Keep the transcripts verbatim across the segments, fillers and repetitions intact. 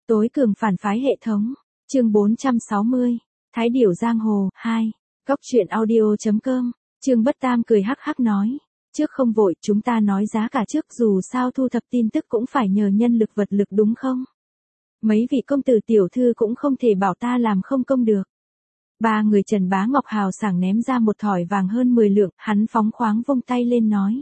Tối cường phản phái hệ thống. Chương bốn trăm sáu mươi. Thái điểu giang hồ hai. Góc truyện audio chấm com. Trương Bất Tam cười hắc hắc nói, trước không vội, chúng ta nói giá cả trước, dù sao thu thập tin tức cũng phải nhờ nhân lực vật lực đúng không? Mấy vị công tử tiểu thư cũng không thể bảo ta làm không công được. Ba người Trần Bá Ngọc hào sảng ném ra một thỏi vàng hơn mười lượng, hắn phóng khoáng vung tay lên nói.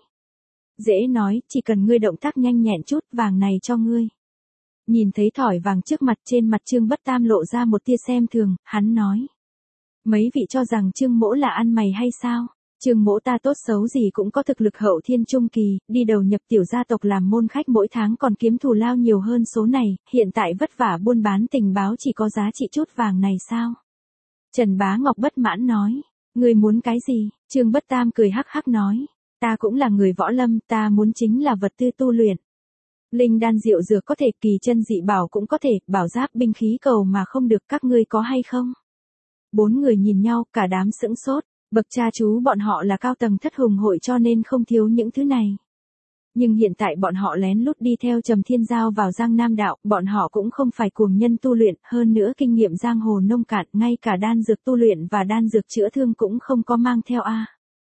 Dễ nói, chỉ cần ngươi động tác nhanh nhẹn chút, vàng này cho ngươi. Nhìn thấy thỏi vàng trước mặt, trên mặt Trương Bất Tam lộ ra một tia xem thường, hắn nói. Mấy vị cho rằng Trương mỗ là ăn mày hay sao? Trương mỗ ta tốt xấu gì cũng có thực lực hậu thiên trung kỳ, đi đầu nhập tiểu gia tộc làm môn khách mỗi tháng còn kiếm thù lao nhiều hơn số này, hiện tại vất vả buôn bán tình báo chỉ có giá trị chút vàng này sao? Trần Bá Ngọc bất mãn nói, ngươi muốn cái gì? Trương Bất Tam cười hắc hắc nói, ta cũng là người võ lâm, ta muốn chính là vật tư tu luyện. Linh đan diệu dược có thể, kỳ chân dị bảo cũng có thể, bảo giáp binh khí cầu mà không được, các ngươi có hay không? Bốn người nhìn nhau, cả đám sững sốt, bậc cha chú bọn họ là cao tầng thất hùng hội cho nên không thiếu những thứ này. Nhưng hiện tại bọn họ lén lút đi theo Trầm Thiên Giao vào Giang Nam Đạo, bọn họ cũng không phải cuồng nhân tu luyện, hơn nữa kinh nghiệm giang hồ nông cạn, ngay cả đan dược tu luyện và đan dược chữa thương cũng không có mang theo a.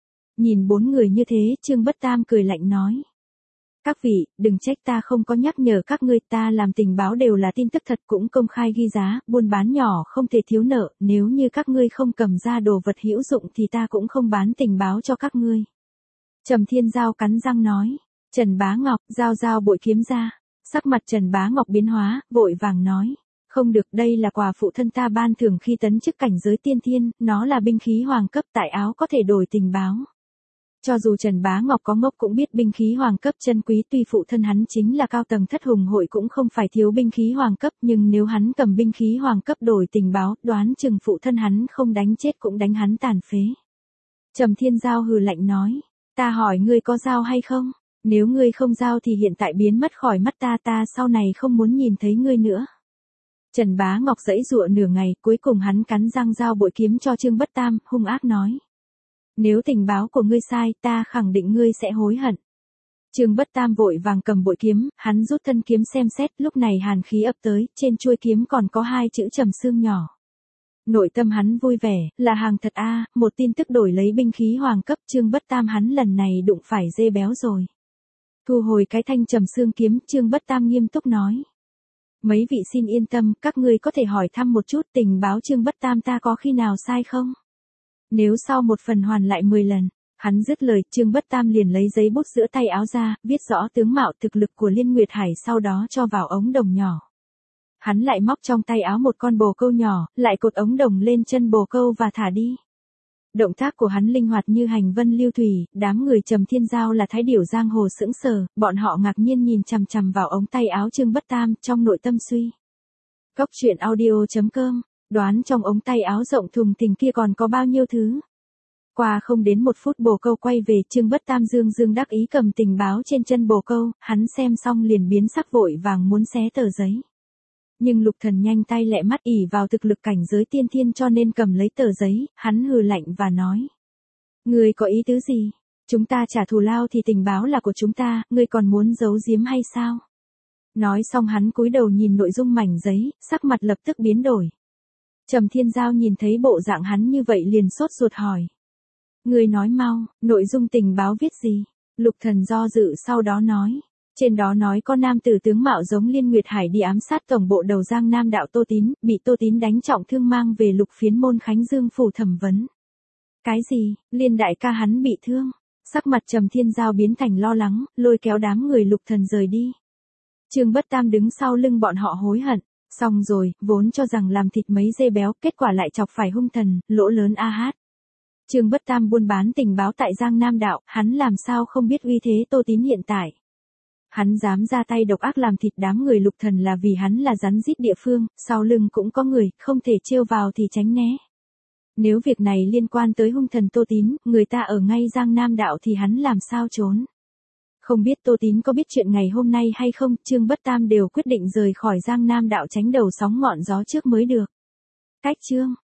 Nhìn bốn người như thế, Trương Bất Tam cười lạnh nói. Các vị, đừng trách ta không có nhắc nhở các ngươi, ta làm tình báo đều là tin tức thật, cũng công khai ghi giá, buôn bán nhỏ không thể thiếu nợ, nếu như các ngươi không cầm ra đồ vật hữu dụng thì ta cũng không bán tình báo cho các ngươi. Trầm Thiên Giao cắn răng nói, Trần Bá Ngọc, giao giao bội kiếm ra, sắc mặt Trần Bá Ngọc biến hóa, vội vàng nói, không được, đây là quà phụ thân ta ban thưởng khi tấn chức cảnh giới tiên thiên, nó là binh khí hoàng cấp, tại áo có thể đổi tình báo. Cho dù Trần Bá Ngọc có ngốc cũng biết binh khí hoàng cấp chân quý, tuy phụ thân hắn chính là cao tầng thất hùng hội cũng không phải thiếu binh khí hoàng cấp, nhưng nếu hắn cầm binh khí hoàng cấp đổi tình báo, đoán chừng phụ thân hắn không đánh chết cũng đánh hắn tàn phế. Trầm Thiên Giao hừ lạnh nói, ta hỏi ngươi có giao hay không? Nếu ngươi không giao thì hiện tại biến mất khỏi mắt ta, ta sau này không muốn nhìn thấy ngươi nữa. Trần Bá Ngọc giãy giụa nửa ngày, cuối cùng hắn cắn răng giao bội kiếm cho Trương Bất Tam, hung ác nói. Nếu tình báo của ngươi sai, ta khẳng định ngươi sẽ hối hận. Trương Bất Tam vội vàng cầm bội kiếm, hắn rút thân kiếm xem xét, lúc này hàn khí ập tới, trên chuôi kiếm còn có hai chữ trầm xương nhỏ. Nội tâm hắn vui vẻ, là hàng thật a, một tin tức đổi lấy binh khí hoàng cấp, Trương Bất Tam hắn lần này đụng phải dê béo rồi. Thu hồi cái thanh trầm xương kiếm, Trương Bất Tam nghiêm túc nói. Mấy vị xin yên tâm, các ngươi có thể hỏi thăm một chút tình báo Trương Bất Tam ta có khi nào sai không? Nếu sau một phần hoàn lại mười lần, hắn dứt lời, Trương Bất Tam liền lấy giấy bút giữa tay áo ra, viết rõ tướng mạo thực lực của Liên Nguyệt Hải, sau đó cho vào ống đồng nhỏ. Hắn lại móc trong tay áo một con bồ câu nhỏ, lại cột ống đồng lên chân bồ câu và thả đi. Động tác của hắn linh hoạt như hành vân lưu thủy, đám người Trầm Thiên Giao là thái điểu giang hồ sững sờ, bọn họ ngạc nhiên nhìn chằm chằm vào ống tay áo Trương Bất Tam, trong nội tâm suy. Góc truyện audio chấm com. Đoán trong ống tay áo rộng thùng thình kia còn có bao nhiêu thứ. Qua không đến một phút bồ câu quay về, Trương Bất Tam dương dương đắc ý cầm tình báo trên chân bồ câu, hắn xem xong liền biến sắc vội vàng muốn xé tờ giấy. Nhưng Lục Thần nhanh tay lẹ mắt, ỷ vào thực lực cảnh giới tiên thiên cho nên cầm lấy tờ giấy, hắn hừ lạnh và nói. Ngươi có ý tứ gì? Chúng ta trả thù lao thì tình báo là của chúng ta, ngươi còn muốn giấu giếm hay sao? Nói xong hắn cúi đầu nhìn nội dung mảnh giấy, sắc mặt lập tức biến đổi. Trầm Thiên Giao nhìn thấy bộ dạng hắn như vậy liền sốt ruột hỏi. Ngươi nói mau, nội dung tình báo viết gì? Lục Thần do dự sau đó nói. Trên đó nói có nam tử tướng mạo giống Liên Nguyệt Hải đi ám sát tổng bộ đầu Giang Nam Đạo Tô Tín, bị Tô Tín đánh trọng thương mang về Lục Phiến môn Khánh Dương phủ thẩm vấn. Cái gì? Liên đại ca hắn bị thương? Sắc mặt Trầm Thiên Giao biến thành lo lắng, lôi kéo đám người Lục Thần rời đi. Trương Bất Tam đứng sau lưng bọn họ hối hận. Xong rồi, vốn cho rằng làm thịt mấy dê béo, kết quả lại chọc phải hung thần, lỗ lớn a hát. Trương Bất Tam buôn bán tình báo tại Giang Nam Đạo, hắn làm sao không biết uy thế Tô Tín hiện tại. Hắn dám ra tay độc ác làm thịt đám người Lục Thần là vì hắn là rắn rít địa phương, sau lưng cũng có người, không thể trêu vào thì tránh né. Nếu việc này liên quan tới hung thần Tô Tín, người ta ở ngay Giang Nam Đạo thì hắn làm sao trốn. Không biết Tô Tín có biết chuyện ngày hôm nay hay không, Trương Bất Tam đều quyết định rời khỏi Giang Nam Đạo tránh đầu sóng ngọn gió trước mới được. Cách chương